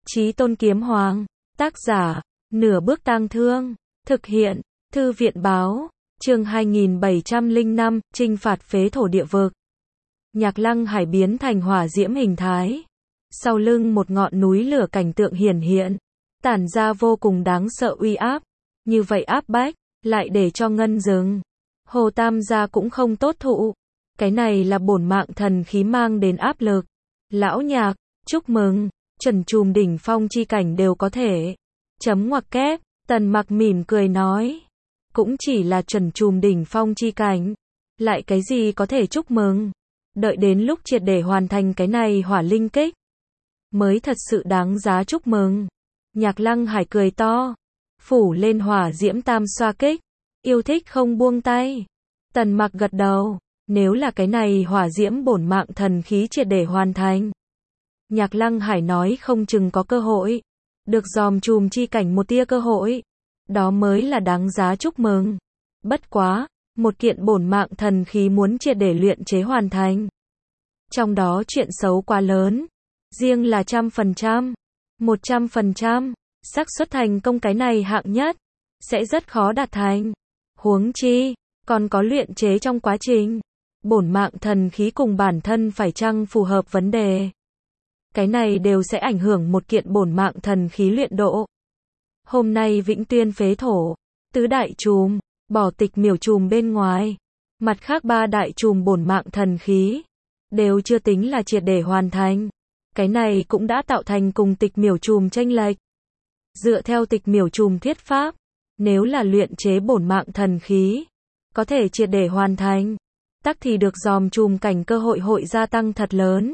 Chí Tôn Kiếm Hoàng. Tác giả, Nửa Bước Tang Thương. Thực hiện, Thư viện Báo. Chương 2705, Chinh phạt phế thổ địa vực. Nhạc Lăng Hải biến thành hỏa diễm hình thái. Sau lưng một ngọn núi lửa cảnh tượng hiển hiện, tản ra vô cùng đáng sợ uy áp. Như vậy áp bách, lại để cho Ngân Dừng, Hồ Tam gia cũng không tốt thụ. Cái này là bổn mạng thần khí mang đến áp lực. Lão Nhạc, chúc mừng, chuẩn trùm đỉnh phong chi cảnh đều có thể. Chấm ngoặc kép, Tần Mặc mỉm cười nói. Cũng chỉ là chuẩn trùm đỉnh phong chi cảnh. Lại cái gì có thể chúc mừng. Đợi đến lúc triệt để hoàn thành cái này hỏa linh kích, mới thật sự đáng giá chúc mừng. Nhạc Lăng Hải cười to. Phủ lên hỏa diễm tam xoa kích. Yêu thích không buông tay. Tần Mặc gật đầu. Nếu là cái này hỏa diễm bổn mạng thần khí triệt để hoàn thành, Nhạc Lăng Hải nói không chừng có cơ hội. Được dòm chùm chi cảnh một tia cơ hội. Đó mới là đáng giá chúc mừng. Bất quá, một kiện bổn mạng thần khí muốn triệt để luyện chế hoàn thành. Trong đó chuyện xấu quá lớn. Riêng là 100%, 100%, xác suất thành công cái này hạng nhất, sẽ rất khó đạt thành. Huống chi, còn có luyện chế trong quá trình. Bổn mạng thần khí cùng bản thân phải chăng phù hợp vấn đề. Cái này đều sẽ ảnh hưởng một kiện bổn mạng thần khí luyện độ. Hôm nay Vĩnh Tuyên phế thổ, tứ đại chùm, bỏ tịch miểu chùm bên ngoài. Mặt khác ba đại chùm bổn mạng thần khí, đều chưa tính là triệt để hoàn thành. Cái này cũng đã tạo thành cùng tịch miểu chùm chênh lệch. Dựa theo tịch miểu chùm thuyết pháp, nếu là luyện chế bổn mạng thần khí, có thể triệt để hoàn thành, tắc thì được dòm chùm cảnh cơ hội hội gia tăng thật lớn.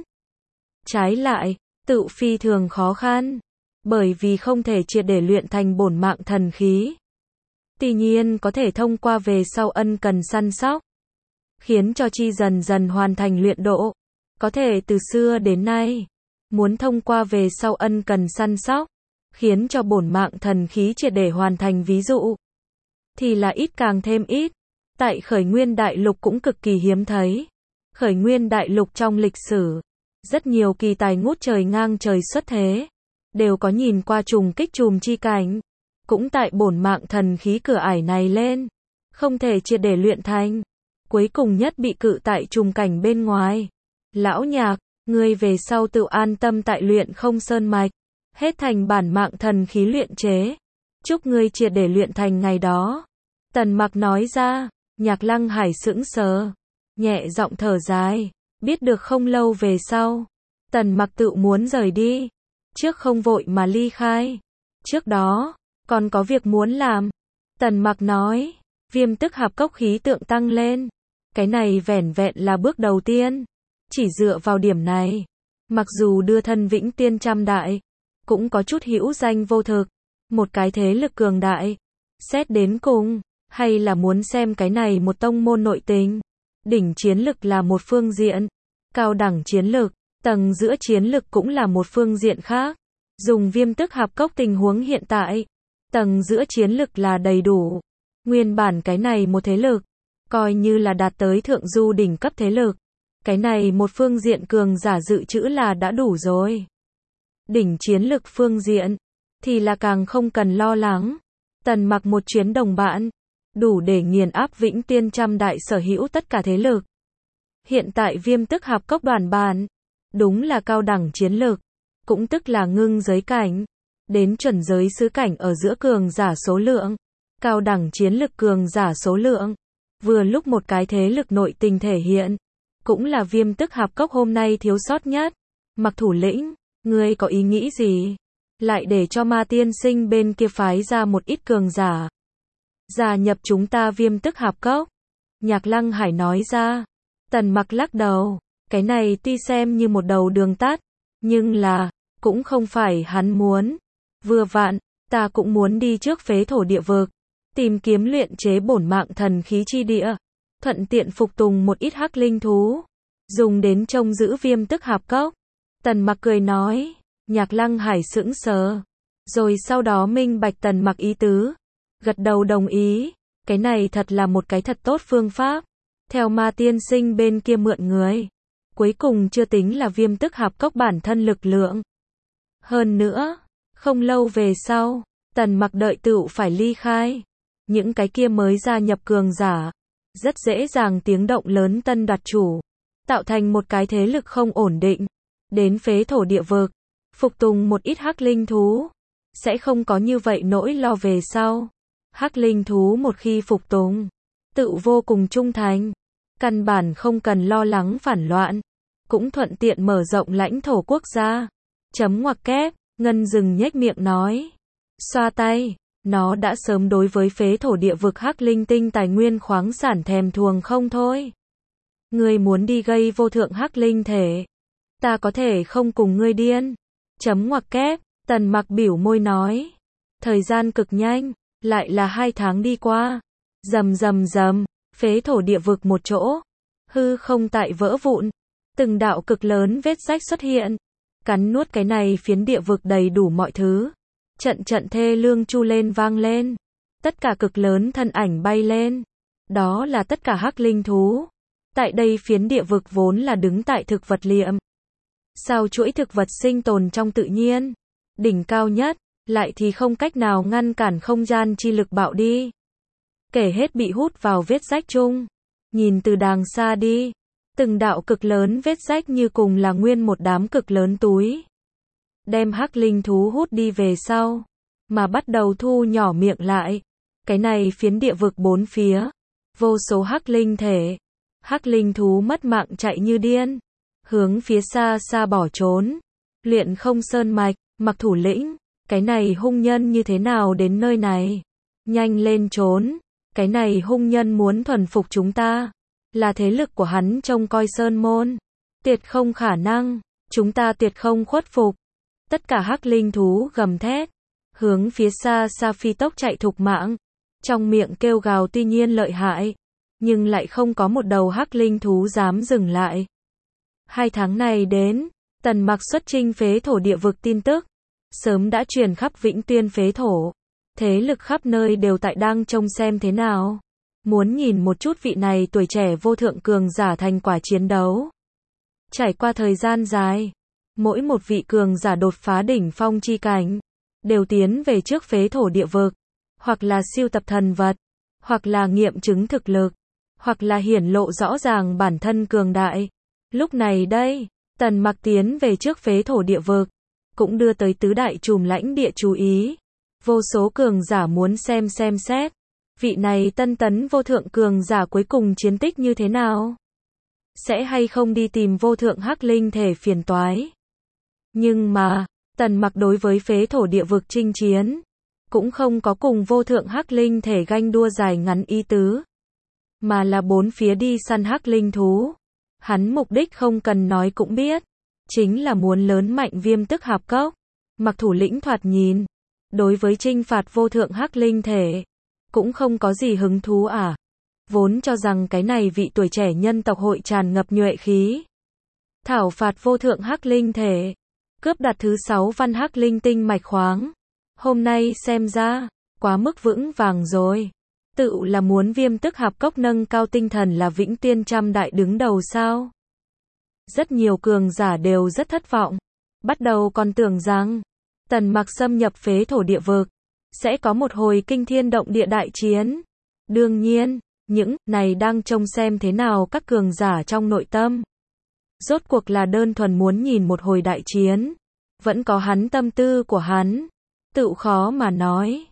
Trái lại, tự phi thường khó khăn, bởi vì không thể triệt để luyện thành bổn mạng thần khí. Tuy nhiên có thể thông qua về sau ân cần săn sóc, khiến cho chi dần dần hoàn thành luyện độ. Có thể từ xưa đến nay, muốn thông qua về sau ân cần săn sóc, khiến cho bổn mạng thần khí triệt để hoàn thành ví dụ, thì là ít càng thêm ít. Tại Khởi Nguyên Đại Lục cũng cực kỳ hiếm thấy. Khởi Nguyên Đại Lục trong lịch sử, rất nhiều kỳ tài ngút trời ngang trời xuất thế, đều có nhìn qua trùng kích chùm chi cảnh. Cũng tại bổn mạng thần khí cửa ải này lên, không thể triệt để luyện thành. Cuối cùng nhất bị cự tại trùng cảnh bên ngoài. Lão Nhạc, ngươi về sau tự an tâm tại luyện không sơn mạch, hết thành bản mạng thần khí luyện chế. Chúc ngươi triệt để luyện thành ngày đó. Tần Mặc nói ra. Nhạc Lăng Hải sững sờ, nhẹ giọng thở dài, biết được không lâu về sau, Tần Mặc tự muốn rời đi, trước không vội mà ly khai. Trước đó, còn có việc muốn làm. Tần Mặc nói, Viêm Tức Hạp Cốc khí tượng tăng lên, cái này vẻn vẹn là bước đầu tiên. Chỉ dựa vào điểm này, mặc dù đưa thân Vĩnh Tiên trăm đại, cũng có chút hữu danh vô thực, một cái thế lực cường đại. Xét đến cùng, hay là muốn xem cái này một tông môn nội tình. Đỉnh chiến lực là một phương diện, cao đẳng chiến lực, tầng giữa chiến lực cũng là một phương diện khác. Dùng Viêm Tức Hạp Cốc tình huống hiện tại, tầng giữa chiến lực là đầy đủ. Nguyên bản cái này một thế lực, coi như là đạt tới thượng du đỉnh cấp thế lực. Cái này một phương diện cường giả dự trữ là đã đủ rồi. Đỉnh chiến lực phương diện, thì là càng không cần lo lắng. Tần Mặc một chuyến đồng bạn, đủ để nghiền áp Vĩnh Tiên trăm đại sở hữu tất cả thế lực. Hiện tại Viêm Tức Hạp Cốc đoàn bản, đúng là cao đẳng chiến lực, cũng tức là ngưng giới cảnh, đến chuẩn giới sứ cảnh ở giữa cường giả số lượng, cao đẳng chiến lực cường giả số lượng, vừa lúc một cái thế lực nội tình thể hiện, cũng là Viêm Tức Hạp Cốc hôm nay thiếu sót nhất. Mặc thủ lĩnh, ngươi có ý nghĩ gì? Lại để cho Ma Tiên Sinh bên kia phái ra một ít cường giả gia nhập chúng ta Viêm Tức Hạp Cốc. Nhạc Lăng Hải nói ra. Tần Mặc lắc đầu, cái này tuy xem như một đầu đường tắt, nhưng là, cũng không phải hắn muốn. Vừa vặn, ta cũng muốn đi trước phế thổ địa vực, tìm kiếm luyện chế bổn mạng thần khí chi địa, thuận tiện phục tùng một ít hắc linh thú, dùng đến trông giữ Viêm Tức Hạp Cốc. Tần Mặc cười nói. Nhạc Lăng Hải sững sờ, rồi sau đó minh bạch Tần Mặc ý tứ, gật đầu đồng ý. Cái này thật là một cái thật tốt phương pháp. Theo Ma Tiên Sinh bên kia mượn người, cuối cùng chưa tính là Viêm Tức Hạp Cốc bản thân lực lượng. Hơn nữa, Không lâu về sau, Tần Mặc đợi tựu phải ly khai. Những cái kia mới gia nhập cường giả, rất dễ dàng tiếng động lớn tân đoạt chủ, tạo thành một cái thế lực không ổn định. Đến phế thổ địa vực, phục tùng một ít hắc linh thú, sẽ không có như vậy nỗi lo về sau. Hắc linh thú một khi phục tùng, tự vô cùng trung thành, căn bản không cần lo lắng phản loạn, cũng thuận tiện mở rộng lãnh thổ quốc gia. Chấm ngoặc kép, Ngân Dừng nhếch miệng nói, xoa tay, nó đã sớm đối với phế thổ địa vực hắc linh tinh tài nguyên khoáng sản thèm thuồng không thôi. Ngươi muốn đi gây vô thượng hắc linh thể, ta có thể không cùng ngươi điên. Chấm ngoặc kép, Tần Mặc biểu môi nói. Thời gian cực nhanh, lại là 2 tháng đi qua. Rầm rầm rầm, phế thổ địa vực một chỗ, hư không tại vỡ vụn, từng đạo cực lớn vết rách xuất hiện, cắn nuốt cái này phiến địa vực đầy đủ mọi thứ. Trận trận thê lương chu lên vang lên, tất cả cực lớn thân ảnh bay lên, đó là tất cả hắc linh thú. Tại đây phiến địa vực vốn là đứng tại thực vật liệm, sau chuỗi thực vật sinh tồn trong tự nhiên, đỉnh cao nhất, lại thì không cách nào ngăn cản không gian chi lực bạo đi. Kể hết bị hút vào vết rách chung. Nhìn từ đàng xa đi, từng đạo cực lớn vết rách như cùng là nguyên một đám cực lớn túi. Đem hắc linh thú hút đi về sau, mà bắt đầu thu nhỏ miệng lại. Cái này phiến địa vực bốn phía, vô số hắc linh thể, hắc linh thú mất mạng chạy như điên, hướng phía xa xa bỏ trốn. Luyện Không Sơn Mạch, Mặc thủ lĩnh, cái này hung nhân như thế nào đến nơi này? Nhanh lên trốn, cái này hung nhân muốn thuần phục chúng ta, là thế lực của hắn trông coi sơn môn, tuyệt không khả năng, chúng ta tuyệt không khuất phục. Tất cả hắc linh thú gầm thét, hướng phía xa xa phi tốc chạy thục mạng, trong miệng kêu gào tuy nhiên lợi hại, nhưng lại không có một đầu hắc linh thú dám dừng lại. 2 tháng này đến, Tần Mặc xuất chinh phế thổ địa vực tin tức, sớm đã truyền khắp Vĩnh Tuyên phế thổ. Thế lực khắp nơi đều tại đang trông xem thế nào. Muốn nhìn một chút vị này tuổi trẻ vô thượng cường giả thành quả chiến đấu. Trải qua thời gian dài, mỗi một vị cường giả đột phá đỉnh phong chi cảnh, đều tiến về trước phế thổ địa vực, hoặc là siêu tập thần vật, hoặc là nghiệm chứng thực lực, hoặc là hiển lộ rõ ràng bản thân cường đại. Lúc này đây, Tần Mặc tiến về trước phế thổ địa vực, cũng đưa tới tứ đại trùm lãnh địa chú ý. Vô số cường giả muốn xem xét, vị này tân tấn vô thượng cường giả cuối cùng chiến tích như thế nào? Sẽ hay không đi tìm vô thượng hắc linh thể phiền toái? Nhưng mà, Tần Mặc đối với phế thổ địa vực chinh chiến, cũng không có cùng vô thượng hắc linh thể ganh đua dài ngắn ý tứ, mà là bốn phía đi săn hắc linh thú. Hắn mục đích không cần nói cũng biết, chính là muốn lớn mạnh Viêm Tức Hạp Cốc. Mặc thủ lĩnh thoạt nhìn, đối với chinh phạt vô thượng hắc linh thể, cũng không có gì hứng thú à. Vốn cho rằng cái này vị tuổi trẻ nhân tộc hội tràn ngập nhuệ khí. Thảo phạt vô thượng hắc linh thể, cướp đoạt thứ 6 văn hắc linh tinh mạch khoáng. Hôm nay xem ra, quá mức vững vàng rồi. Tự là muốn Viêm Tức Hạp Cốc nâng cao tinh thần là Vĩnh Tiên trăm đại đứng đầu sao? Rất nhiều cường giả đều rất thất vọng. Bắt đầu còn tưởng rằng Tần Mặc xâm nhập phế thổ địa vực, sẽ có một hồi kinh thiên động địa đại chiến. Đương nhiên, những này đang trông xem thế nào các cường giả trong nội tâm. Rốt cuộc là đơn thuần muốn nhìn một hồi đại chiến, vẫn có hắn tâm tư của hắn, tự khó mà nói.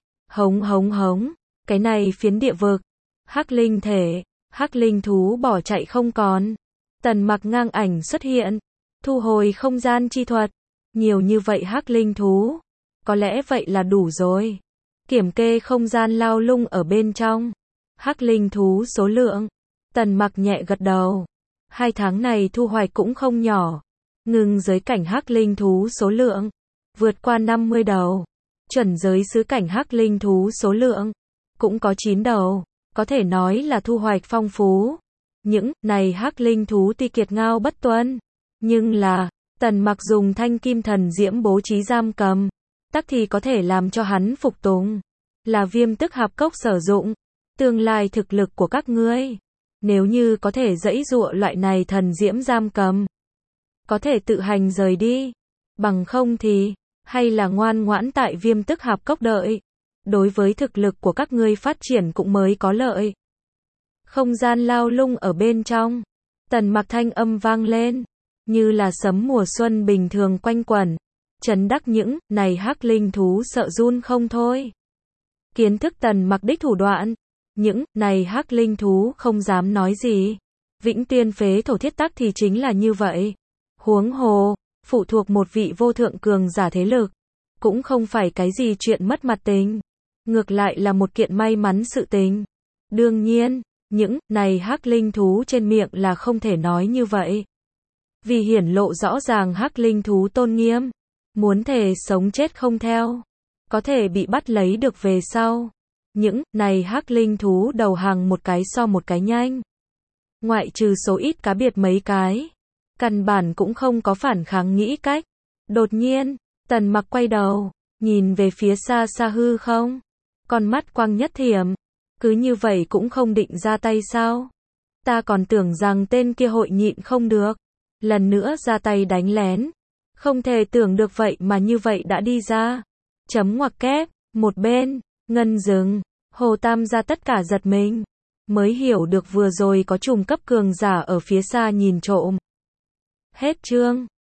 Hống, cái này phiến địa vực, hắc linh thể, hắc linh thú bỏ chạy không còn. Tần Mặc ngang ảnh xuất hiện, thu hồi không gian chi thuật. Nhiều như vậy hắc linh thú, có lẽ vậy là đủ rồi. Kiểm kê không gian lao lung ở bên trong, hắc linh thú số lượng. Tần Mặc nhẹ gật đầu. 2 tháng này thu hoạch cũng không nhỏ. Ngưng giới cảnh hắc linh thú số lượng vượt qua 50 đầu. Chuẩn giới sứ cảnh hắc linh thú số lượng cũng có 9 đầu, có thể nói là thu hoạch phong phú. Những này hắc linh thú tuy kiệt ngao bất tuân, nhưng là Tần Mặc dùng thanh kim thần diễm bố trí giam cầm, tắc thì có thể làm cho hắn phục tùng. Là Viêm Tức Hạp Cốc sử dụng. Tương lai thực lực của các ngươi, nếu như có thể dẫy dụa loại này thần diễm giam cầm, có thể tự hành rời đi. Bằng không thì, hay là ngoan ngoãn tại Viêm Tức Hạp Cốc đợi. Đối với thực lực của các ngươi phát triển cũng mới có lợi. Không gian lao lung ở bên trong. Tần Mặc thanh âm vang lên, như là sấm mùa xuân bình thường quanh quẩn. Trấn đắc những này hắc linh thú sợ run không thôi. Kiến thức Tần Mặc đích thủ đoạn. Những này hắc linh thú không dám nói gì. Vĩnh Tuyên phế thổ thiết tắc thì chính là như vậy. Huống hồ, phụ thuộc một vị vô thượng cường giả thế lực. Cũng không phải cái gì chuyện mất mặt tình. Ngược lại là một kiện may mắn sự tình. Đương nhiên, những này hắc linh thú trên miệng là không thể nói như vậy. Vì hiển lộ rõ ràng hắc linh thú tôn nghiêm. Muốn thề sống chết không theo. Có thể bị bắt lấy được về sau. Những này hắc linh thú đầu hàng một cái so một cái nhanh. Ngoại trừ số ít cá biệt mấy cái. Căn bản cũng không có phản kháng nghĩ cách. Đột nhiên, Tần Mặc quay đầu, nhìn về phía xa xa hư không. Con mắt quang nhất thiểm. Cứ như vậy cũng không định ra tay sao? Ta còn tưởng rằng tên kia hội nhịn không được. Lần nữa ra tay đánh lén. Không thể tưởng được vậy mà như vậy đã đi ra. Chấm ngoặc kép, một bên, ngân dừng. Hồ Tam gia tất cả giật mình. Mới hiểu được vừa rồi có trùng cấp cường giả ở phía xa nhìn trộm. Hết chương.